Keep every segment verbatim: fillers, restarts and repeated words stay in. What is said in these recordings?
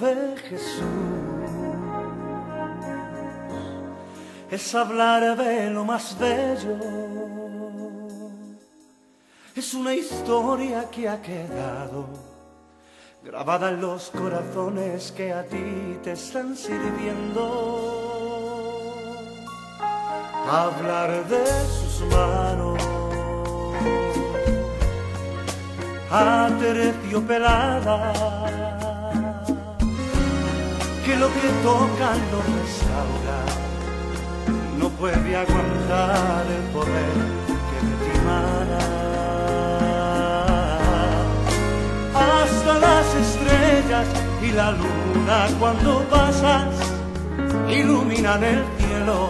de Jesús es hablar de lo más bello. Es una historia que ha quedado grabada en los corazones que a ti te están sirviendo. Hablar de sus manos aterciopeladas, que lo que tocan lo restaura, no puede aguantar el poder que de ti emana. Hasta las estrellas y la luna cuando pasas iluminan el cielo.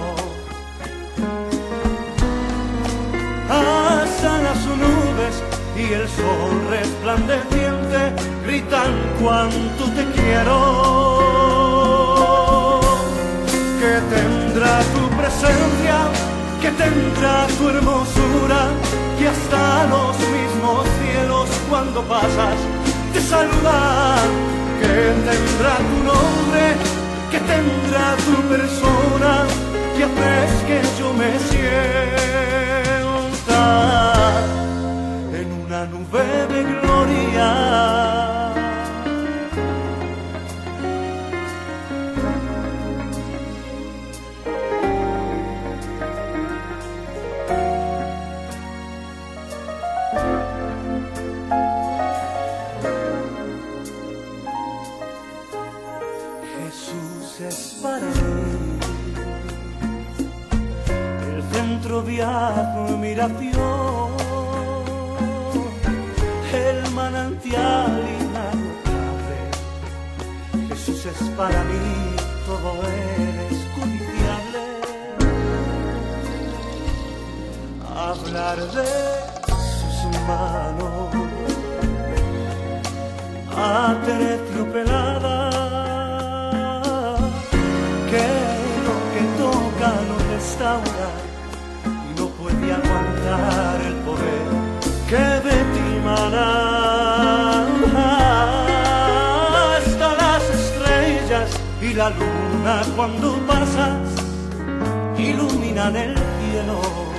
Hasta las nubes y el sol resplandeciente gritan cuánto te quiero. Que tendrá tu presencia, que tendrá tu hermosura, que hasta los mismos cielos cuando pasas te saludan. Que tendrá tu nombre, que tendrá tu persona, que haces que yo me sienta en una nube de gloria. Jesús es para mí el centro de admiración, el manantial inagotable. Jesús es para mí, todo es codiciable. Hablar de sus manos aterciopeladas, que lo que toca lo restaura y no puede aguantar el poder que de ti emana. Hasta las estrellas y la luna cuando pasas iluminan el cielo.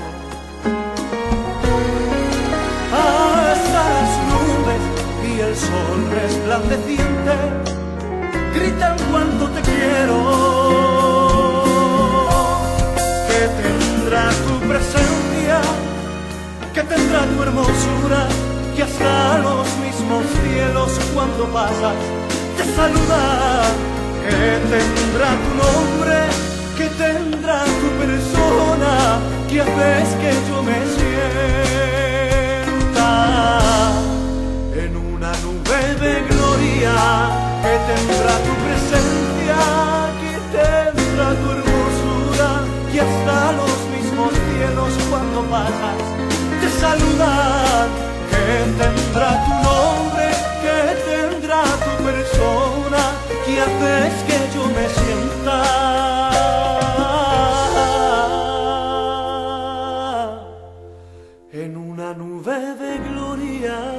Hasta las nubes y el sol resplandeciente gritan cuánto te quiero. Que tendrá tu presencia, que tendrá tu hermosura, que hasta los mismos cielos cuando pasas te saludan. Que tendrá tu nombre, que tendrá tu persona, que haces que yo me sienta en una nube de gloria. Que tendrá tu presencia, que tendrá tu hermosura, que hasta los mismos cielos cuando pasas te saludan. Que tendrá tu nombre, que tendrá tu persona, que haces que yo me sienta en una nube de gloria.